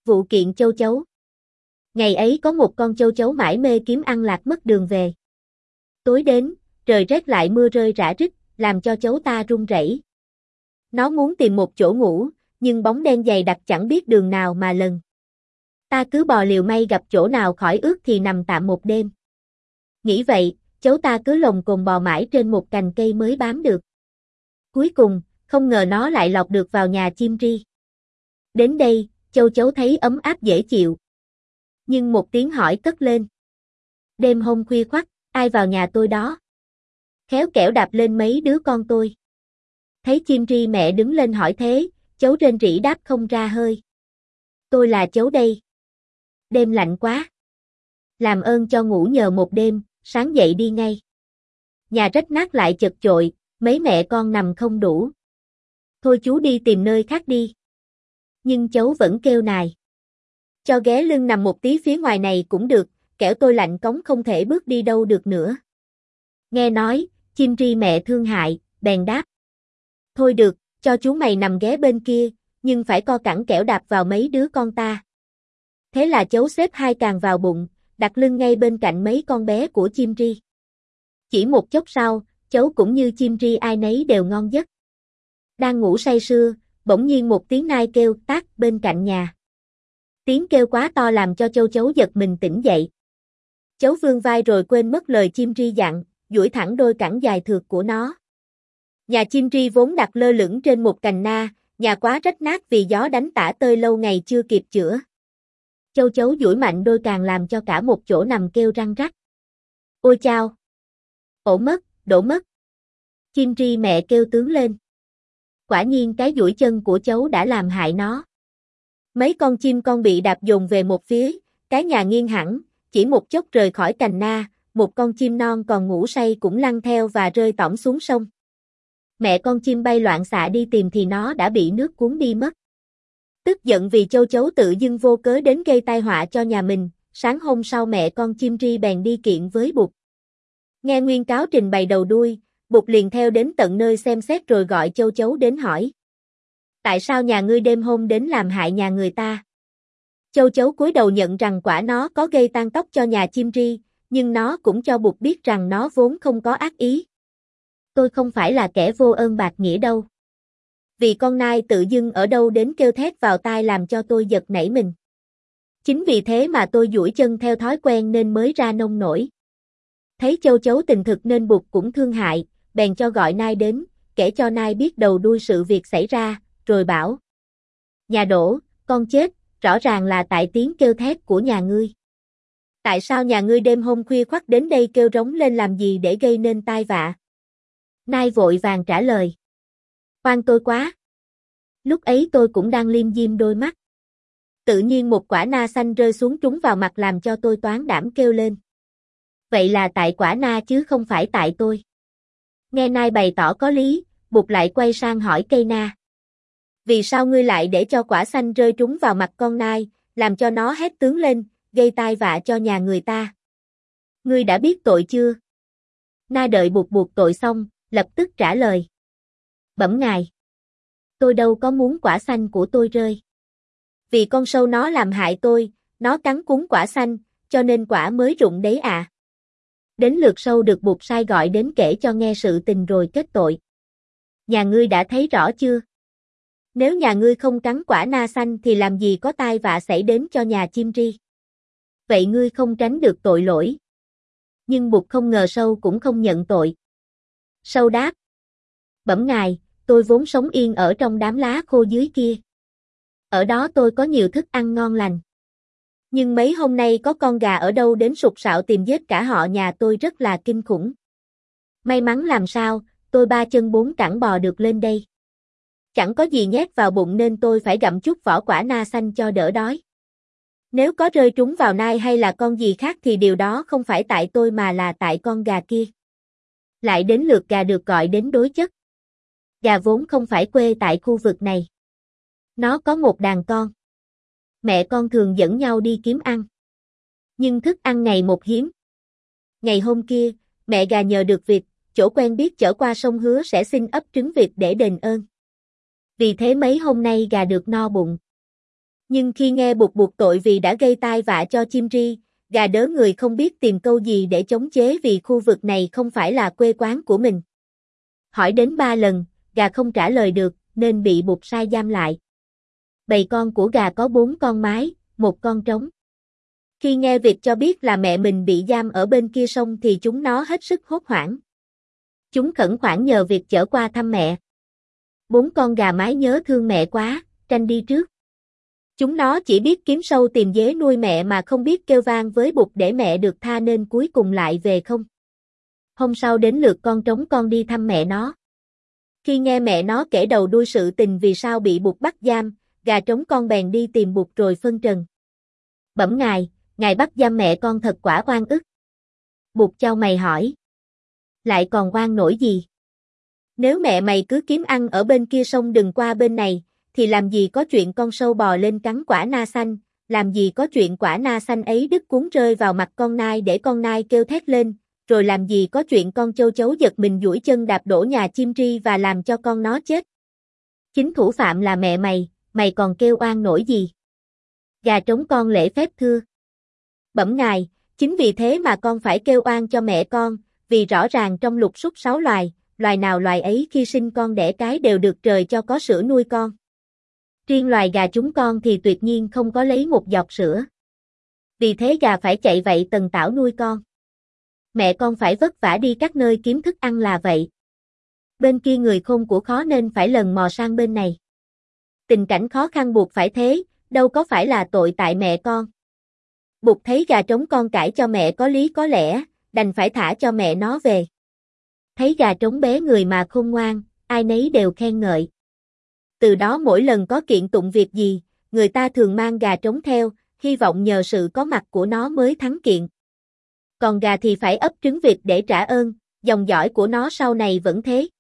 Vụ kiện châu chấu. Ngày ấy có một con châu chấu mải mê kiếm ăn lạc mất đường về. Tối đến, trời rét lại mưa rơi rả rích, làm cho chấu ta run rẩy. Nó muốn tìm một chỗ ngủ, nhưng bóng đen dày đặc chẳng biết đường nào mà lần. Ta cứ bò liều may gặp chỗ nào khỏi ướt thì nằm tạm một đêm. Nghĩ vậy, chấu ta cứ lồng cồn bò mãi trên một cành cây mới bám được. Cuối cùng, không ngờ nó lại lọt được vào nhà chim ri. Đến đây, châu chấu thấy ấm áp dễ chịu. Nhưng một tiếng hỏi cất lên. Đêm hôm khuya khoắt, ai vào nhà tôi đó? Khéo kẻo đạp lên mấy đứa con tôi. Thấy chim ri mẹ đứng lên hỏi thế, chấu rên rỉ đáp không ra hơi. Tôi là chấu đây. Đêm lạnh quá. Làm ơn cho ngủ nhờ một đêm, sáng dậy đi ngay. Nhà rách nát lại chật chội, mấy mẹ con nằm không đủ. Thôi chú đi tìm nơi khác đi. Nhưng chấu vẫn kêu nài. Cho ghé lưng nằm một tí phía ngoài này cũng được, kẻo tôi lạnh cống không thể bước đi đâu được nữa. Nghe nói, chim ri mẹ thương hại, bèn đáp. Thôi được, cho chú mày nằm ghé bên kia, nhưng phải co cẳng kẻo đạp vào mấy đứa con ta. Thế là chấu xếp hai càng vào bụng, đặt lưng ngay bên cạnh mấy con bé của chim ri. Chỉ một chốc sau, chấu cũng như chim ri ai nấy đều ngon giấc. Đang ngủ say sưa, bỗng nhiên một tiếng nai kêu tát bên cạnh nhà. Tiếng kêu quá to làm cho châu chấu giật mình tỉnh dậy. Chấu vươn vai rồi quên mất lời chim ri dặn, duỗi thẳng đôi cẳng dài thượt của nó. Nhà chim ri vốn đặt lơ lửng trên một cành na, nhà quá rách nát vì gió đánh tả tơi lâu ngày chưa kịp chữa. Châu chấu duỗi mạnh đôi càng làm cho cả một chỗ nằm kêu răng rắc. Ôi chao! Ổ mất, đổ mất. Chim ri mẹ kêu tướng lên. Quả nhiên cái duỗi chân của chấu đã làm hại nó. Mấy con chim con bị đạp dồn về một phía, cái nhà nghiêng hẳn, chỉ một chốc rời khỏi cành na, một con chim non còn ngủ say cũng lăn theo và rơi tõng xuống sông. Mẹ con chim bay loạn xạ đi tìm thì nó đã bị nước cuốn đi mất. Tức giận vì châu chấu tự dưng vô cớ đến gây tai họa cho nhà mình, sáng hôm sau mẹ con chim ri bèn đi kiện với Bụt. Nghe nguyên cáo trình bày đầu đuôi, Bụt liền theo đến tận nơi xem xét rồi gọi châu chấu đến hỏi. Tại sao nhà ngươi đêm hôm đến làm hại nhà người ta? Châu chấu cúi đầu nhận rằng quả nó có gây tan tóc cho nhà chim ri, nhưng nó cũng cho Bụt biết rằng nó vốn không có ác ý. Tôi không phải là kẻ vô ơn bạc nghĩa đâu. Vì con nai tự dưng ở đâu đến kêu thét vào tai làm cho tôi giật nảy mình. Chính vì thế mà tôi duỗi chân theo thói quen nên mới ra nông nổi. Thấy châu chấu tình thực nên Bụt cũng thương hại, bèn cho gọi nai đến, kể cho nai biết đầu đuôi sự việc xảy ra, rồi bảo. Nhà đổ, con chết, rõ ràng là tại tiếng kêu thét của nhà ngươi. Tại sao nhà ngươi đêm hôm khuya khoắt đến đây kêu rống lên làm gì để gây nên tai vạ? Nai vội vàng trả lời. Oan tôi quá. Lúc ấy tôi cũng đang liêm diêm đôi mắt. Tự nhiên một quả na xanh rơi xuống trúng vào mặt làm cho tôi toán đảm kêu lên. Vậy là tại quả na chứ không phải tại tôi. Nghe nai bày tỏ có lý, Bụt lại quay sang hỏi cây na. Vì sao ngươi lại để cho quả xanh rơi trúng vào mặt con nai, làm cho nó hét tướng lên, gây tai vạ cho nhà người ta? Ngươi đã biết tội chưa? Na đợi Bụt buộc tội xong, lập tức trả lời. Bẩm ngài. Tôi đâu có muốn quả xanh của tôi rơi. Vì con sâu nó làm hại tôi, nó cắn cuốn quả xanh, cho nên quả mới rụng đấy à. Đến lượt sâu được Bụt sai gọi đến kể cho nghe sự tình rồi kết tội. Nhà ngươi đã thấy rõ chưa? Nếu nhà ngươi không cắn quả na xanh thì làm gì có tai vạ xảy đến cho nhà chim ri. Vậy ngươi không tránh được tội lỗi. Nhưng Bụt không ngờ sâu cũng không nhận tội. Sâu đáp. Bẩm ngài, tôi vốn sống yên ở trong đám lá khô dưới kia. Ở đó tôi có nhiều thức ăn ngon lành. Nhưng mấy hôm nay có con gà ở đâu đến sục sạo tìm giết cả họ nhà tôi rất là kinh khủng. May mắn làm sao, tôi ba chân bốn cẳng bò được lên đây. Chẳng có gì nhét vào bụng nên tôi phải gặm chút vỏ quả na xanh cho đỡ đói. Nếu có rơi trúng vào nai hay là con gì khác thì điều đó không phải tại tôi mà là tại con gà kia. Lại đến lượt gà được gọi đến đối chất. Gà vốn không phải quê tại khu vực này. Nó có một đàn con. Mẹ con thường dẫn nhau đi kiếm ăn. Nhưng thức ăn ngày một hiếm. Ngày hôm kia, mẹ gà nhờ được vịt, chỗ quen biết chở qua sông hứa sẽ xin ấp trứng vịt để đền ơn. Vì thế mấy hôm nay gà được no bụng. Nhưng khi nghe Bụt buộc tội vì đã gây tai vạ cho chim ri, gà đớ người không biết tìm câu gì để chống chế vì khu vực này không phải là quê quán của mình. Hỏi đến 3 lần, gà không trả lời được, nên bị Bụt sai giam lại. Bầy con của gà có 4 con mái, 1 con trống. Khi nghe vịt cho biết là mẹ mình bị giam ở bên kia sông thì chúng nó hết sức hốt hoảng. Chúng khẩn khoản nhờ vịt chở qua thăm mẹ. 4 con gà mái nhớ thương mẹ quá, tranh đi trước. Chúng nó chỉ biết kiếm sâu tìm dế nuôi mẹ mà không biết kêu vang với Bụt để mẹ được tha nên cuối cùng lại về không. Hôm sau đến lượt con trống con đi thăm mẹ nó. Khi nghe mẹ nó kể đầu đuôi sự tình vì sao bị Bụt bắt giam, gà trống con bèn đi tìm Bụt rồi phân trần. Bẩm ngài bắt giam mẹ con thật quả oan ức. Bụt chau mày hỏi. Lại còn oan nổi gì? Nếu mẹ mày cứ kiếm ăn ở bên kia sông đừng qua bên này, thì làm gì có chuyện con sâu bò lên cắn quả na xanh, làm gì có chuyện quả na xanh ấy đứt cuốn rơi vào mặt con nai để con nai kêu thét lên, rồi làm gì có chuyện con châu chấu giật mình duỗi chân đạp đổ nhà chim ri và làm cho con nó chết. Chính thủ phạm là mẹ mày còn kêu oan nổi gì? Gà trống con lễ phép thưa. Bẩm ngài, chính vì thế mà con phải kêu oan cho mẹ con, vì rõ ràng trong lục súc 6 loài, loài nào loài ấy khi sinh con đẻ cái đều được trời cho có sữa nuôi con. Riêng loài gà chúng con thì tuyệt nhiên không có lấy một giọt sữa. Vì thế gà phải chạy vậy tần tảo nuôi con. Mẹ con phải vất vả đi các nơi kiếm thức ăn là vậy. Bên kia người khôn của khó nên phải lần mò sang bên này. Tình cảnh khó khăn buộc phải thế, đâu có phải là tội tại mẹ con. Bụt thấy gà trống con cãi cho mẹ có lý có lẽ, đành phải thả cho mẹ nó về. Thấy gà trống bé người mà khôn ngoan, ai nấy đều khen ngợi. Từ đó mỗi lần có kiện tụng việc gì, người ta thường mang gà trống theo, hy vọng nhờ sự có mặt của nó mới thắng kiện. Còn gà thì phải ấp trứng vịt để trả ơn, dòng dõi của nó sau này vẫn thế.